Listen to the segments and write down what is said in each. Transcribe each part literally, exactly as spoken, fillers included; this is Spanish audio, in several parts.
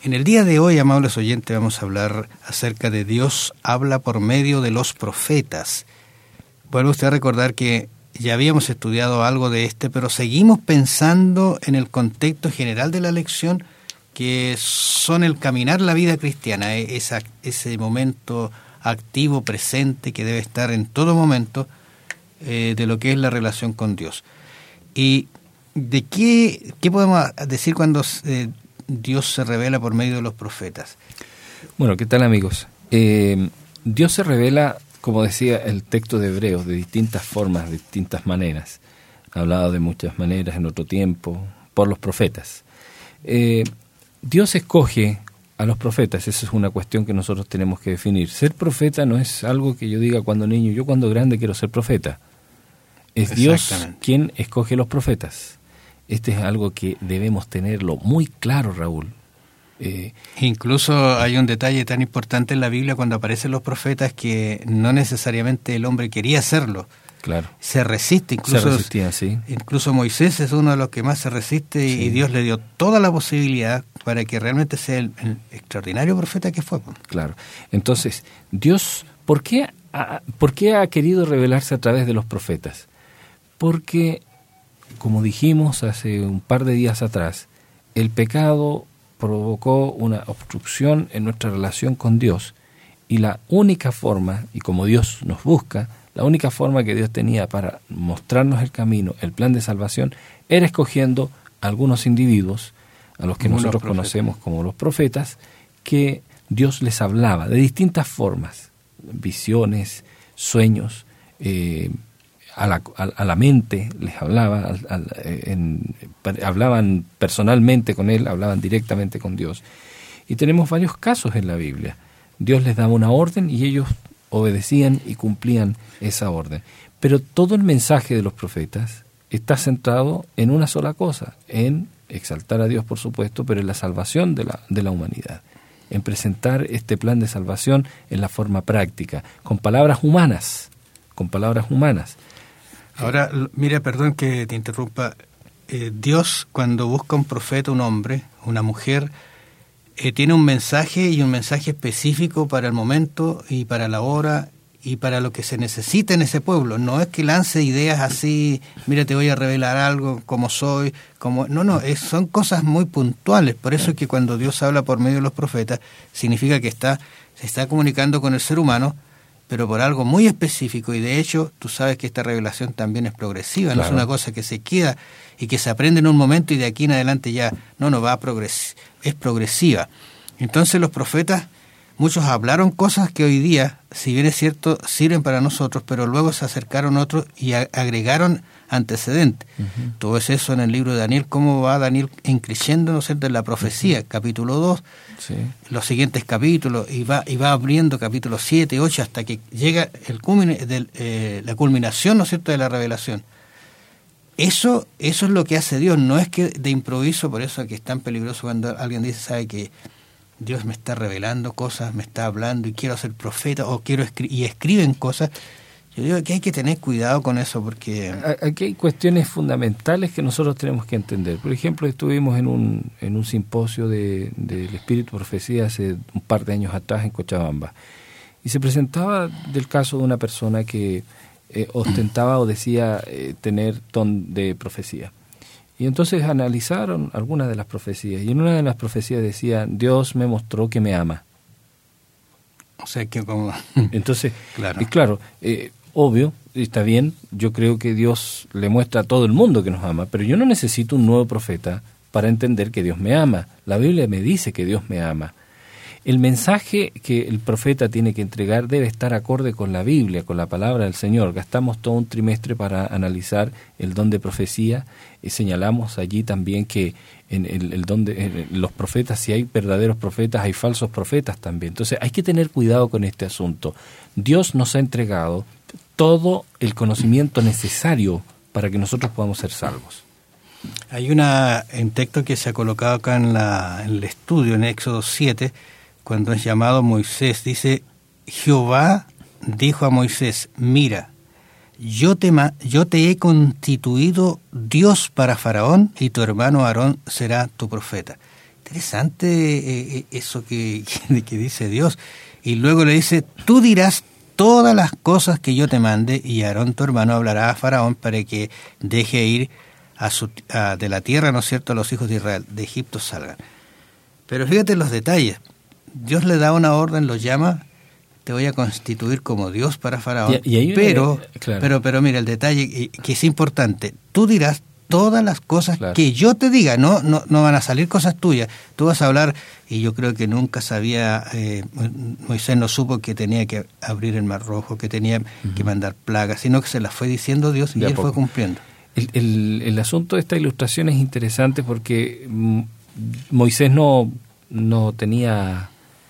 En el día de hoy, amables oyentes, vamos a hablar acerca de Dios habla por medio de los profetas. Vuelve usted a recordar que ya habíamos estudiado algo de este, pero seguimos pensando en el contexto general de la lección, que son el caminar la vida cristiana, esa, ese momento activo, presente, que debe estar en todo momento eh, de lo que es la relación con Dios. ¿Y de qué, qué podemos decir cuando eh, Dios se revela por medio de los profetas? Bueno, ¿qué tal, amigos? Eh, Dios se revela, como decía el texto de Hebreos, de distintas formas, de distintas maneras. Ha hablado de muchas maneras en otro tiempo, por los profetas. Eh, Dios escoge a los profetas, esa es una cuestión que nosotros tenemos que definir. Ser profeta no es algo que yo diga cuando niño, yo cuando grande quiero ser profeta. Es Dios quien escoge los profetas. Este es algo que debemos tenerlo muy claro, Raúl. Eh, Incluso hay un detalle tan importante en la Biblia cuando aparecen los profetas que no necesariamente el hombre quería hacerlo. Claro. Se resiste, incluso, se resistían, sí. Incluso Moisés es uno de los que más se resiste, sí. Y Dios le dio toda la posibilidad para que realmente sea el, el extraordinario profeta que fue. Claro. Entonces, Dios, ¿por qué, ha, ¿por qué ha querido revelarse a través de los profetas? Porque, como dijimos hace un par de días atrás, el pecado provocó una obstrucción en nuestra relación con Dios, y la única forma, y como Dios nos busca, la única forma que Dios tenía para mostrarnos el camino, el plan de salvación, era escogiendo a algunos individuos, a los que como nosotros conocemos como los profetas, que Dios les hablaba de distintas formas, visiones, sueños, eh, a, la, a, a la mente les hablaba, al, al, en, hablaban personalmente con Él, hablaban directamente con Dios. Y tenemos varios casos en la Biblia. Dios les daba una orden y ellos obedecían y cumplían esa orden. Pero todo el mensaje de los profetas está centrado en una sola cosa, en exaltar a Dios, por supuesto, pero en la salvación de la, de la humanidad, en presentar este plan de salvación en la forma práctica, con palabras humanas, con palabras humanas. Ahora, mira, perdón que te interrumpa, eh, Dios cuando busca un profeta, un hombre, una mujer, Eh, tiene un mensaje y un mensaje específico para el momento y para la hora y para lo que se necesita en ese pueblo. No es que lance ideas así, mira, te voy a revelar algo, como soy, como no, no, es, son cosas muy puntuales. Por eso es que cuando Dios habla por medio de los profetas, significa que está se está comunicando con el ser humano, pero por algo muy específico. Y de hecho, tú sabes que esta revelación también es progresiva, claro. No es una cosa que se queda y que se aprende en un momento y de aquí en adelante ya, no, no va a progresar. Es progresiva. Entonces los profetas, muchos hablaron cosas que hoy día, si bien es cierto, sirven para nosotros, pero luego se acercaron otros y a, agregaron antecedentes. Uh-huh. Todo es eso en el libro de Daniel, cómo va Daniel increciendo, ¿no es cierto?, en la profecía, uh-huh. Capítulo dos, sí. Los siguientes capítulos, y va y va abriendo capítulos siete, ocho, hasta que llega el culmine, del, eh, la culminación, ¿no es cierto?, de la revelación. Eso eso es lo que hace Dios, no es que de improviso, por eso que es tan peligroso cuando alguien dice, sabe que Dios me está revelando cosas, me está hablando y quiero ser profeta o quiero escri- y escriben cosas. Yo digo que hay que tener cuidado con eso porque... Aquí hay cuestiones fundamentales que nosotros tenemos que entender. Por ejemplo, estuvimos en un en un simposio de, del Espíritu Profecía hace un par de años atrás en Cochabamba y se presentaba del caso de una persona que Eh, ostentaba o decía eh, tener don de profecía. Y entonces analizaron algunas de las profecías, y en una de las profecías decía, Dios me mostró que me ama. O sea que como... Entonces, claro, y claro eh, obvio, está bien, yo creo que Dios le muestra a todo el mundo que nos ama, pero yo no necesito un nuevo profeta para entender que Dios me ama. La Biblia me dice que Dios me ama. El mensaje que el profeta tiene que entregar debe estar acorde con la Biblia, con la palabra del Señor. Gastamos todo un trimestre para analizar el don de profecía y señalamos allí también que en el, el don de en los profetas, si hay verdaderos profetas, hay falsos profetas también. Entonces hay que tener cuidado con este asunto. Dios nos ha entregado todo el conocimiento necesario para que nosotros podamos ser salvos. Hay una, un texto que se ha colocado acá en, la, en el estudio, en Éxodo siete, cuando es llamado Moisés, dice, Jehová dijo a Moisés, mira, yo te, yo te he constituido Dios para Faraón y tu hermano Aarón será tu profeta. Interesante eh, eso que, que, que dice Dios. Y luego le dice, tú dirás todas las cosas que yo te mande, y Aarón tu hermano hablará a Faraón para que deje ir a su, a, de la tierra, ¿no es cierto?, a los hijos de Israel, de Egipto salgan. Pero fíjate los detalles. Dios le da una orden, los llama, te voy a constituir como Dios para Faraón. Y, y pero, una, claro. pero, pero mira, el detalle que es importante, tú dirás todas las cosas claro. que yo te diga, no, no, no van a salir cosas tuyas. Tú vas a hablar, y yo creo que nunca sabía, eh, Moisés no supo que tenía que abrir el Mar Rojo, que tenía uh-huh. que mandar plagas, sino que se las fue diciendo Dios y de él fue cumpliendo. El, el, el asunto de esta ilustración es interesante porque Moisés no, no tenía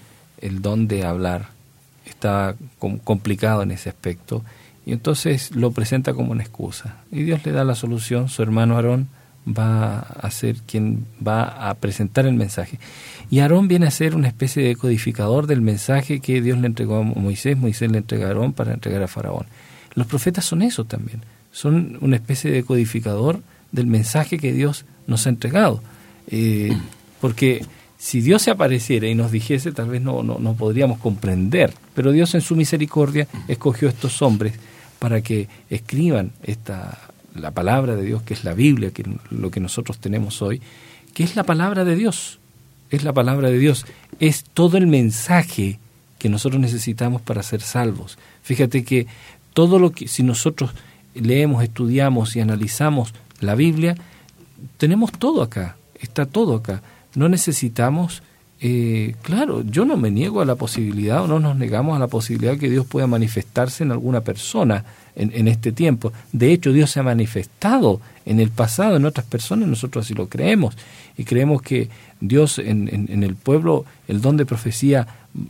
el don de hablar, estaba complicado en ese aspecto, y entonces lo presenta como una excusa. Y Dios le da la solución, su hermano Aarón va a ser quien va a presentar el mensaje. Y Aarón viene a ser una especie de codificador del mensaje que Dios le entregó a Moisés, Moisés le entrega a Aarón para entregar a Faraón. Los profetas son eso también, son una especie de codificador del mensaje que Dios nos ha entregado. Eh, porque si Dios se apareciera y nos dijese, tal vez no, no, no podríamos comprender, pero Dios en su misericordia escogió a estos hombres para que escriban esta, la palabra de Dios, que es la Biblia, que lo que nosotros tenemos hoy, que es la palabra de Dios, es la palabra de Dios, es todo el mensaje que nosotros necesitamos para ser salvos. Fíjate que todo lo que, si nosotros leemos, estudiamos y analizamos la Biblia, tenemos todo acá, está todo acá. No necesitamos, eh, claro, yo no me niego a la posibilidad, o no nos negamos a la posibilidad que Dios pueda manifestarse en alguna persona en, en este tiempo. De hecho, Dios se ha manifestado en el pasado en otras personas, nosotros así lo creemos. Y creemos que Dios en, en, en el pueblo, el don de profecía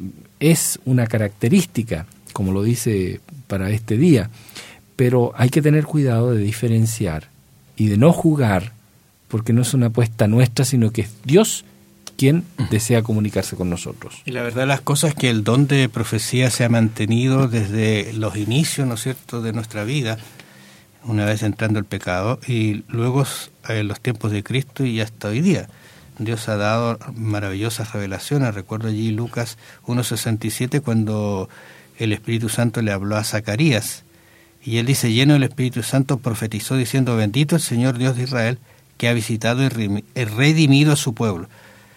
es una característica, como lo dice para este día. Pero hay que tener cuidado de diferenciar y de no jugar, porque no es una apuesta nuestra, sino que es Dios quien desea comunicarse con nosotros. Y la verdad de las cosas es que el don de profecía se ha mantenido desde los inicios, ¿no es cierto?, de nuestra vida, una vez entrando el pecado, y luego en los tiempos de Cristo y hasta hoy día. Dios ha dado maravillosas revelaciones. Recuerdo allí Lucas uno sesenta y siete, cuando el Espíritu Santo le habló a Zacarías, y él dice, lleno del Espíritu Santo, profetizó diciendo, bendito el Señor Dios de Israel, que ha visitado y redimido a su pueblo.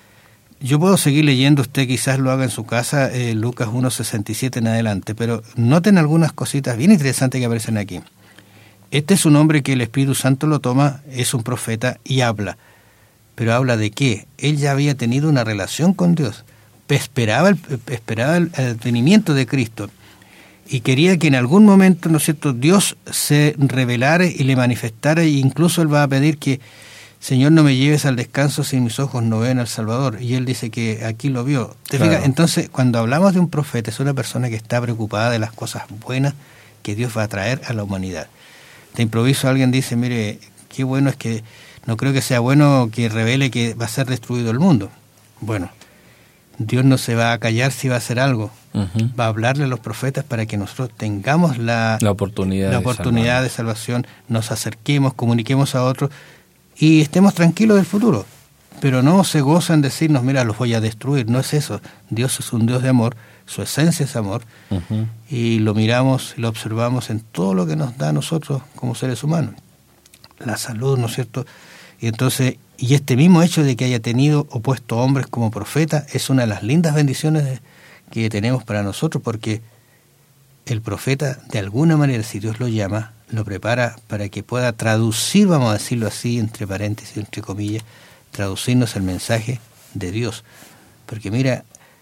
Yo puedo seguir leyendo, usted quizás lo haga en su casa, eh, Lucas uno sesenta y siete en adelante, pero noten algunas cositas bien interesantes que aparecen aquí. Este es un hombre que el Espíritu Santo lo toma, es un profeta y habla. ¿Pero habla de qué? Él ya había tenido una relación con Dios, esperaba el, esperaba el advenimiento de Cristo, y quería que en algún momento, ¿no es cierto?, Dios se revelara y le manifestara, e incluso él va a pedir que, Señor, no me lleves al descanso si mis ojos no ven al Salvador. Y él dice que aquí lo vio. ¿Te claro. fijas? Entonces, cuando hablamos de un profeta, es una persona que está preocupada de las cosas buenas que Dios va a traer a la humanidad. De improviso alguien dice, mire, qué bueno es que, no creo que sea bueno que revele que va a ser destruido el mundo. Bueno, Dios no se va a callar si va a hacer algo. Uh-huh. Va a hablarle a los profetas para que nosotros tengamos la, la oportunidad, la oportunidad de, de salvación, nos acerquemos, comuniquemos a otros y estemos tranquilos del futuro. Pero no se gozan decirnos, mira, los voy a destruir. No es eso. Dios es un Dios de amor, su esencia es amor, uh-huh. y lo miramos y lo observamos en todo lo que nos da a nosotros como seres humanos. La salud, ¿no es cierto? Y entonces, y este mismo hecho de que haya tenido o puesto hombres como profetas es una de las lindas bendiciones de, que tenemos para nosotros, porque el profeta, de alguna manera, si Dios lo llama, lo prepara para que pueda traducir, vamos a decirlo así, entre paréntesis, entre comillas, traducirnos el mensaje de Dios. Porque mira,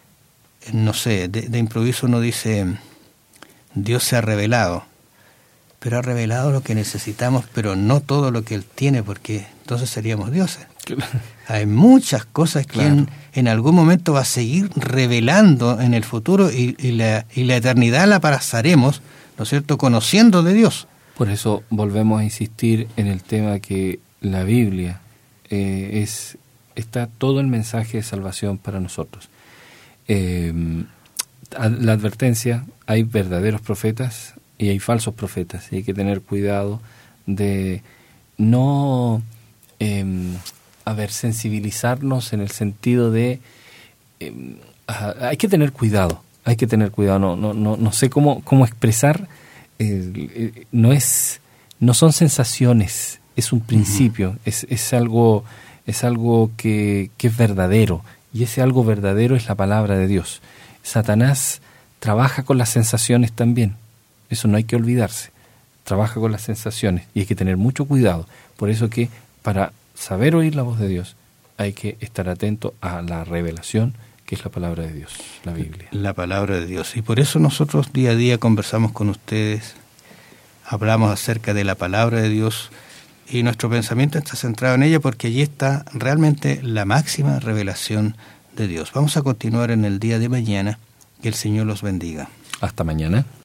no sé, de, de improviso uno dice, Dios se ha revelado, pero ha revelado lo que necesitamos, pero no todo lo que Él tiene, porque entonces seríamos dioses. Hay muchas cosas que claro. en, en algún momento va a seguir revelando en el futuro, y, y, la, y la eternidad la pasaremos, ¿no es cierto?, conociendo de Dios. Por eso volvemos a insistir en el tema que la Biblia eh, es está todo el mensaje de salvación para nosotros. Eh, la advertencia, hay verdaderos profetas y hay falsos profetas, y hay que tener cuidado de no eh, a ver, sensibilizarnos en el sentido de eh, hay que tener cuidado, hay que tener cuidado, no, no, no, no sé cómo, cómo expresar, eh, eh, no es, no son sensaciones, es un principio, uh-huh. es, es algo, es algo que, que es verdadero, y ese algo verdadero es la palabra de Dios. Satanás trabaja con las sensaciones también, eso no hay que olvidarse, trabaja con las sensaciones y hay que tener mucho cuidado. Por eso que para saber oír la voz de Dios hay que estar atento a la revelación, que es la palabra de Dios, la Biblia. La palabra de Dios. Y por eso nosotros día a día conversamos con ustedes, hablamos acerca de la palabra de Dios y nuestro pensamiento está centrado en ella porque allí está realmente la máxima revelación de Dios. Vamos a continuar en el día de mañana. Que el Señor los bendiga. Hasta mañana.